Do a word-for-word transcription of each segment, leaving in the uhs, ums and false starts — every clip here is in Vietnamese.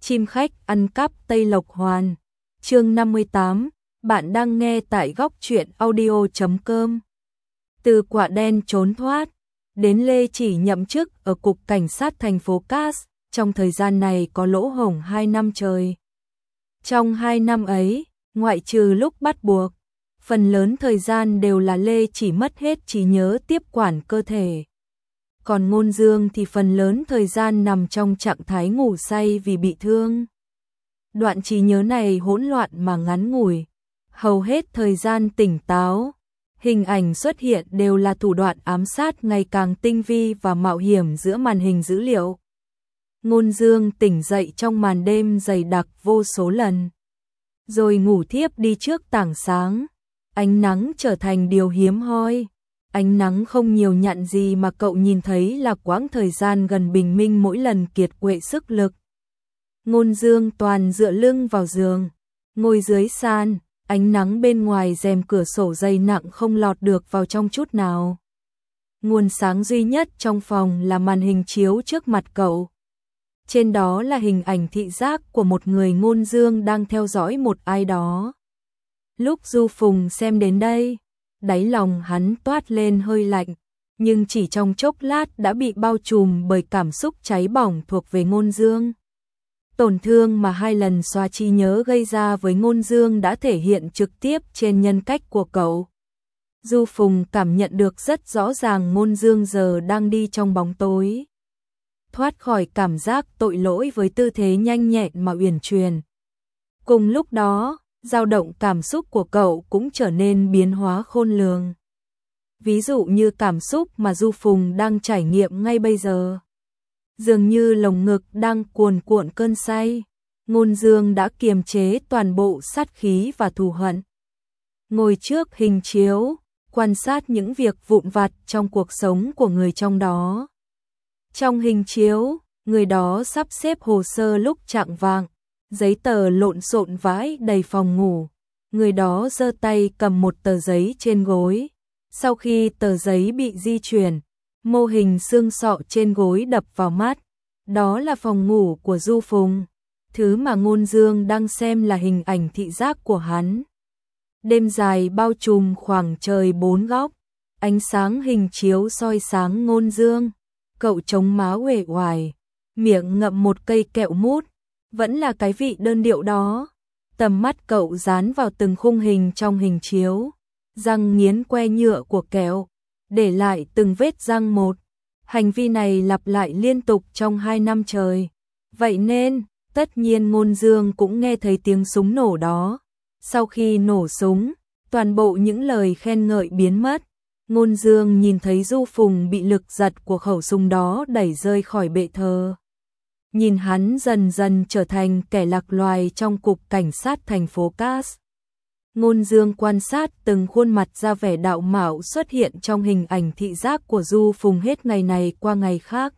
Chim khách ăn cắp Tây Lộc Hoàn. Chương năm mươi tám, bạn đang nghe tại góc truyện audio chấm com. Từ quả đen trốn thoát, đến Lê Chỉ nhậm chức ở cục cảnh sát thành phố Cát, trong thời gian này có lỗ hổng hai năm trời. Trong hai năm ấy, ngoại trừ lúc bắt buộc, phần lớn thời gian đều là Lê Chỉ mất hết trí nhớ tiếp quản cơ thể. Còn Ngôn Dương thì phần lớn thời gian nằm trong trạng thái ngủ say vì bị thương. Đoạn trí nhớ này hỗn loạn mà ngắn ngủi, hầu hết thời gian tỉnh táo. Hình ảnh xuất hiện đều là thủ đoạn ám sát ngày càng tinh vi và mạo hiểm giữa màn hình dữ liệu. Ngôn Dương tỉnh dậy trong màn đêm dày đặc vô số lần, rồi ngủ thiếp đi trước tảng sáng. Ánh nắng trở thành điều hiếm hoi. Ánh nắng không nhiều nhặn gì mà cậu nhìn thấy là quãng thời gian gần bình minh mỗi lần kiệt quệ sức lực. Ngôn Dương toàn dựa lưng vào giường, ngồi dưới sàn, ánh nắng bên ngoài rèm cửa sổ dày nặng không lọt được vào trong chút nào. Nguồn sáng duy nhất trong phòng là màn hình chiếu trước mặt cậu. Trên đó là hình ảnh thị giác của một người. Ngôn Dương đang theo dõi một ai đó. Lúc Du Phùng xem đến đây, đáy lòng hắn toát lên hơi lạnh, nhưng chỉ trong chốc lát đã bị bao trùm bởi cảm xúc cháy bỏng thuộc về Ngôn Dương. Tổn thương mà hai lần xóa trí nhớ gây ra với Ngôn Dương đã thể hiện trực tiếp trên nhân cách của cậu. Du Phùng cảm nhận được rất rõ ràng Ngôn Dương giờ đang đi trong bóng tối, thoát khỏi cảm giác tội lỗi với tư thế nhanh nhẹn mà uyển chuyển. Cùng lúc đó, dao động cảm xúc của cậu cũng trở nên biến hóa khôn lường. Ví dụ như cảm xúc mà Du Phùng đang trải nghiệm ngay bây giờ. Dường như lồng ngực đang cuồn cuộn cơn say, Ngôn Dương đã kiềm chế toàn bộ sát khí và thù hận. Ngồi trước hình chiếu, quan sát những việc vụn vặt trong cuộc sống của người trong đó. Trong hình chiếu, người đó sắp xếp hồ sơ lúc chạng vạng, giấy tờ lộn xộn vãi đầy phòng ngủ. Người đó giơ tay cầm một tờ giấy trên gối. Sau khi tờ giấy bị di chuyển, mô hình xương sọ trên gối đập vào mắt. Đó là phòng ngủ của Du Phùng. Thứ mà Ngôn Dương đang xem là hình ảnh thị giác của hắn. Đêm dài bao trùm khoảng trời bốn góc. Ánh sáng hình chiếu soi sáng Ngôn Dương. Cậu chống má uể oải, miệng ngậm một cây kẹo mút. Vẫn là cái vị đơn điệu đó. Tầm mắt cậu dán vào từng khung hình trong hình chiếu, răng nghiến que nhựa của kẹo, để lại từng vết răng một. Hành vi này lặp lại liên tục trong hai năm trời. Vậy nên, tất nhiên Ngôn Dương cũng nghe thấy tiếng súng nổ đó. Sau khi nổ súng, toàn bộ những lời khen ngợi biến mất. Ngôn Dương nhìn thấy Du Phùng bị lực giật của khẩu súng đó đẩy rơi khỏi bệ thờ. Nhìn hắn dần dần trở thành kẻ lạc loài trong cục cảnh sát thành phố Cát. Ngôn Dương quan sát từng khuôn mặt ra vẻ đạo mạo xuất hiện trong hình ảnh thị giác của Du Phùng hết ngày này qua ngày khác.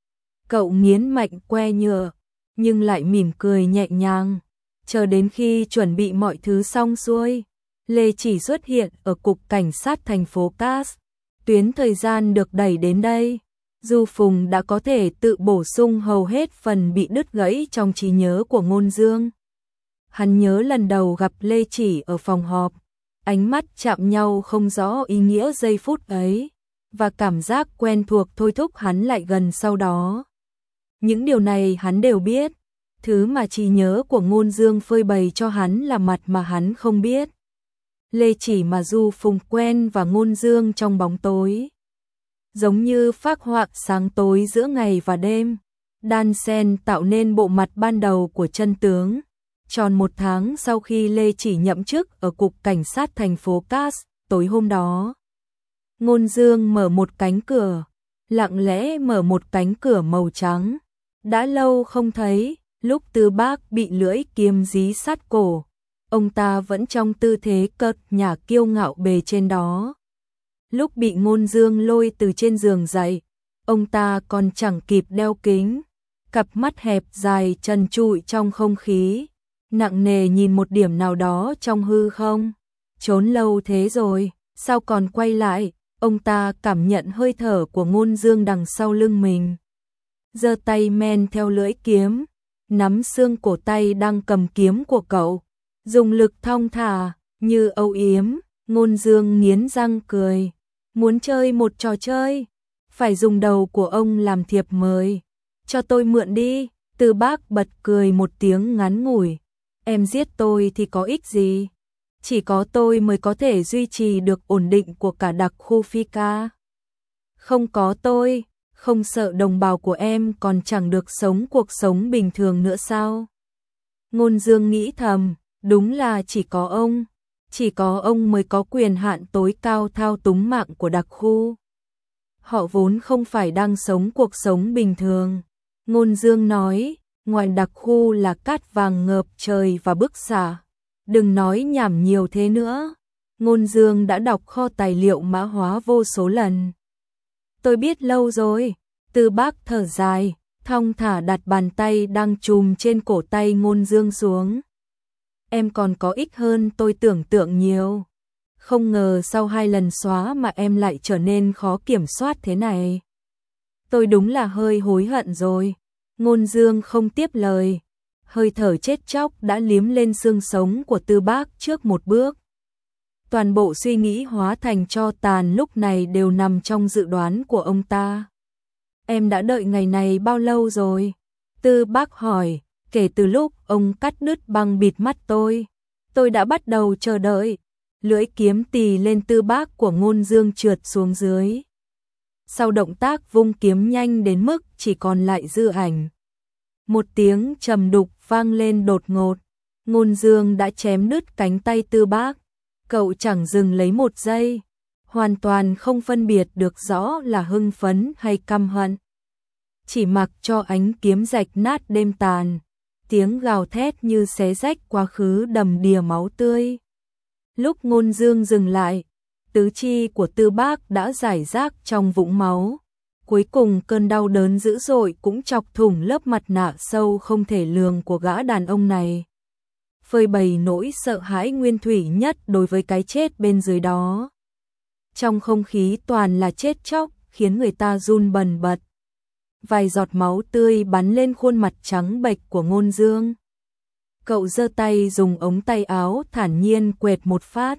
Cậu nghiến mạnh que nhựa, nhưng lại mỉm cười nhẹ nhàng. Chờ đến khi chuẩn bị mọi thứ xong xuôi, Lê Chỉ xuất hiện ở cục cảnh sát thành phố Cát. Tuyến thời gian được đẩy đến đây. Du Phùng đã có thể tự bổ sung hầu hết phần bị đứt gãy trong trí nhớ của Ngôn Dương. Hắn nhớ lần đầu gặp Lê Chỉ ở phòng họp, ánh mắt chạm nhau không rõ ý nghĩa giây phút ấy, và cảm giác quen thuộc thôi thúc hắn lại gần sau đó. Những điều này hắn đều biết, thứ mà trí nhớ của Ngôn Dương phơi bày cho hắn là mặt mà hắn không biết. Lê Chỉ mà Du Phùng quen và Ngôn Dương trong bóng tối, giống như phác họa sáng tối giữa ngày và đêm, đan xen tạo nên bộ mặt ban đầu của chân tướng. Tròn một tháng sau khi Lê Chỉ nhậm chức ở cục cảnh sát thành phố Cát, tối hôm đó, Ngôn Dương mở một cánh cửa, lặng lẽ mở một cánh cửa màu trắng. Đã lâu không thấy, lúc Tư Bác bị lưỡi kiếm dí sát cổ, ông ta vẫn trong tư thế cợt nhả kiêu ngạo bề trên đó. Lúc bị Ngôn Dương lôi từ trên giường dậy, ông ta còn chẳng kịp đeo kính, cặp mắt hẹp dài trần trụi trong không khí, nặng nề nhìn một điểm nào đó trong hư không. Trốn lâu thế rồi, sao còn quay lại? Ông ta cảm nhận hơi thở của Ngôn Dương đằng sau lưng mình, giơ tay men theo lưỡi kiếm, nắm xương cổ tay đang cầm kiếm của cậu, dùng lực thong thả, như âu yếm. Ngôn Dương nghiến răng cười, muốn chơi một trò chơi, phải dùng đầu của ông làm thiệp mời, cho tôi mượn đi. Tư Bác bật cười một tiếng ngắn ngủi, em giết tôi thì có ích gì, chỉ có tôi mới có thể duy trì được ổn định của cả đặc khu Phi Ca. Không có tôi, không sợ đồng bào của em còn chẳng được sống cuộc sống bình thường nữa sao? Ngôn Dương nghĩ thầm, đúng là chỉ có ông, chỉ có ông mới có quyền hạn tối cao thao túng mạng của đặc khu. Họ vốn không phải đang sống cuộc sống bình thường. Ngôn Dương nói, ngoài đặc khu là cát vàng ngập trời và bức xạ. Đừng nói nhảm nhiều thế nữa. Ngôn Dương đã đọc kho tài liệu mã hóa vô số lần. Tôi biết lâu rồi. Tư Bác thở dài, thong thả đặt bàn tay đang chùm trên cổ tay Ngôn Dương xuống. Em còn có ích hơn tôi tưởng tượng nhiều. Không ngờ sau hai lần xóa mà em lại trở nên khó kiểm soát thế này. Tôi đúng là hơi hối hận rồi. Ngôn Dương không tiếp lời. Hơi thở chết chóc đã liếm lên xương sống của Tư Bác trước một bước. Toàn bộ suy nghĩ hóa thành tro tàn lúc này đều nằm trong dự đoán của ông ta. Em đã đợi ngày này bao lâu rồi? Tư Bác hỏi. Kể từ lúc ông cắt đứt băng bịt mắt tôi, tôi đã bắt đầu chờ đợi. Lưỡi kiếm tì lên Tư Bác của Ngôn Dương trượt xuống dưới. Sau động tác vung kiếm nhanh đến mức chỉ còn lại dư ảnh. Một tiếng trầm đục vang lên đột ngột. Ngôn Dương đã chém đứt cánh tay Tư Bác. Cậu chẳng dừng lấy một giây, hoàn toàn không phân biệt được rõ là hưng phấn hay căm hận. Chỉ mặc cho ánh kiếm rạch nát đêm tàn, tiếng gào thét như xé rách quá khứ đầm đìa máu tươi. Lúc Ngôn Dương dừng lại, tứ chi của Tư Bác đã rải rác trong vũng máu. Cuối cùng cơn đau đớn dữ dội cũng chọc thủng lớp mặt nạ sâu không thể lường của gã đàn ông này, phơi bày nỗi sợ hãi nguyên thủy nhất đối với cái chết bên dưới đó. Trong không khí toàn là chết chóc, khiến người ta run bần bật. Vài giọt máu tươi bắn lên khuôn mặt trắng bệch của Ngôn Dương. Cậu giơ tay dùng ống tay áo thản nhiên quệt một phát.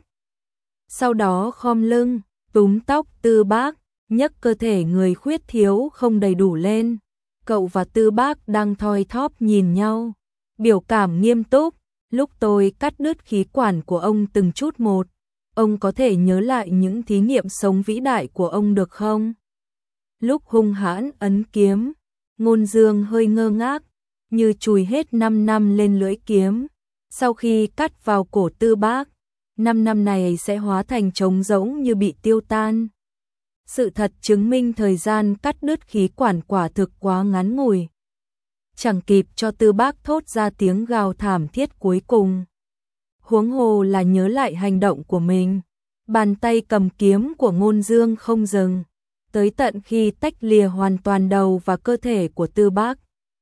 Sau đó khom lưng, túm tóc Tư Bác, nhấc cơ thể người khuyết thiếu không đầy đủ lên. Cậu và Tư Bác đang thoi thóp nhìn nhau, biểu cảm nghiêm túc. Lúc tôi cắt đứt khí quản của ông từng chút một, ông có thể nhớ lại những thí nghiệm sống vĩ đại của ông được không? Lúc hung hãn ấn kiếm, Ngôn Dương hơi ngơ ngác, như chùi hết năm năm lên lưỡi kiếm. Sau khi cắt vào cổ Tư Bác, năm năm này sẽ hóa thành trống rỗng như bị tiêu tan. Sự thật chứng minh thời gian cắt đứt khí quản quả thực quá ngắn ngủi. Chẳng kịp cho Tư Bác thốt ra tiếng gào thảm thiết cuối cùng. Huống hồ là nhớ lại hành động của mình. Bàn tay cầm kiếm của Ngôn Dương không dừng, tới tận khi tách lìa hoàn toàn đầu và cơ thể của Tư Bác.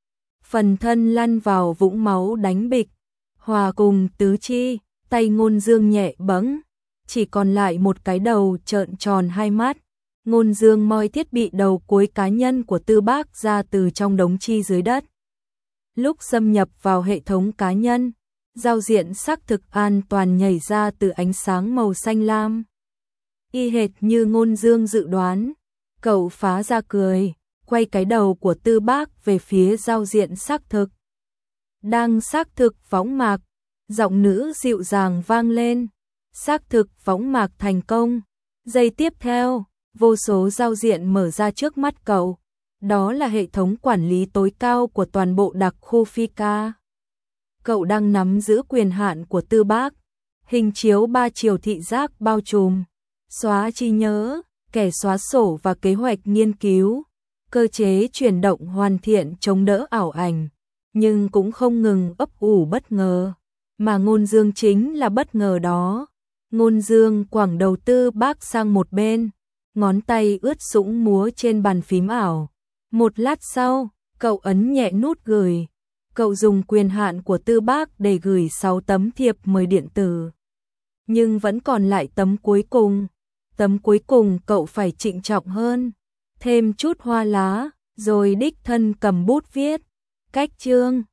Phần thân lăn vào vũng máu đánh bịch, hòa cùng tứ chi, tay Ngôn Dương nhẹ bẫng, chỉ còn lại một cái đầu trợn tròn hai mắt. Ngôn Dương moi thiết bị đầu cuối cá nhân của Tư Bác ra từ trong đống chi dưới đất. Lúc xâm nhập vào hệ thống cá nhân, giao diện xác thực an toàn nhảy ra từ ánh sáng màu xanh lam. Y hệt như Ngôn Dương dự đoán, cậu phá ra cười, quay cái đầu của Tư Bác về phía giao diện xác thực. Đang xác thực võng mạc, giọng nữ dịu dàng vang lên. Xác thực võng mạc thành công. Giây tiếp theo, vô số giao diện mở ra trước mắt cậu. Đó là hệ thống quản lý tối cao của toàn bộ đặc khu Phi Ca. Cậu đang nắm giữ quyền hạn của Tư Bác. Hình chiếu ba chiều thị giác bao trùm, xóa trí nhớ, kẻ xóa sổ và kế hoạch nghiên cứu. Cơ chế chuyển động hoàn thiện chống đỡ ảo ảnh, nhưng cũng không ngừng ấp ủ bất ngờ. Mà Ngôn Dương chính là bất ngờ đó. Ngôn Dương quẳng đầu Tư Bác sang một bên, ngón tay ướt sũng múa trên bàn phím ảo. Một lát sau, cậu ấn nhẹ nút gửi. Cậu dùng quyền hạn của Tư Bác để gửi sáu tấm thiệp mời điện tử. Nhưng vẫn còn lại tấm cuối cùng. Tấm cuối cùng cậu phải trịnh trọng hơn, thêm chút hoa lá, rồi đích thân cầm bút viết. Cách chương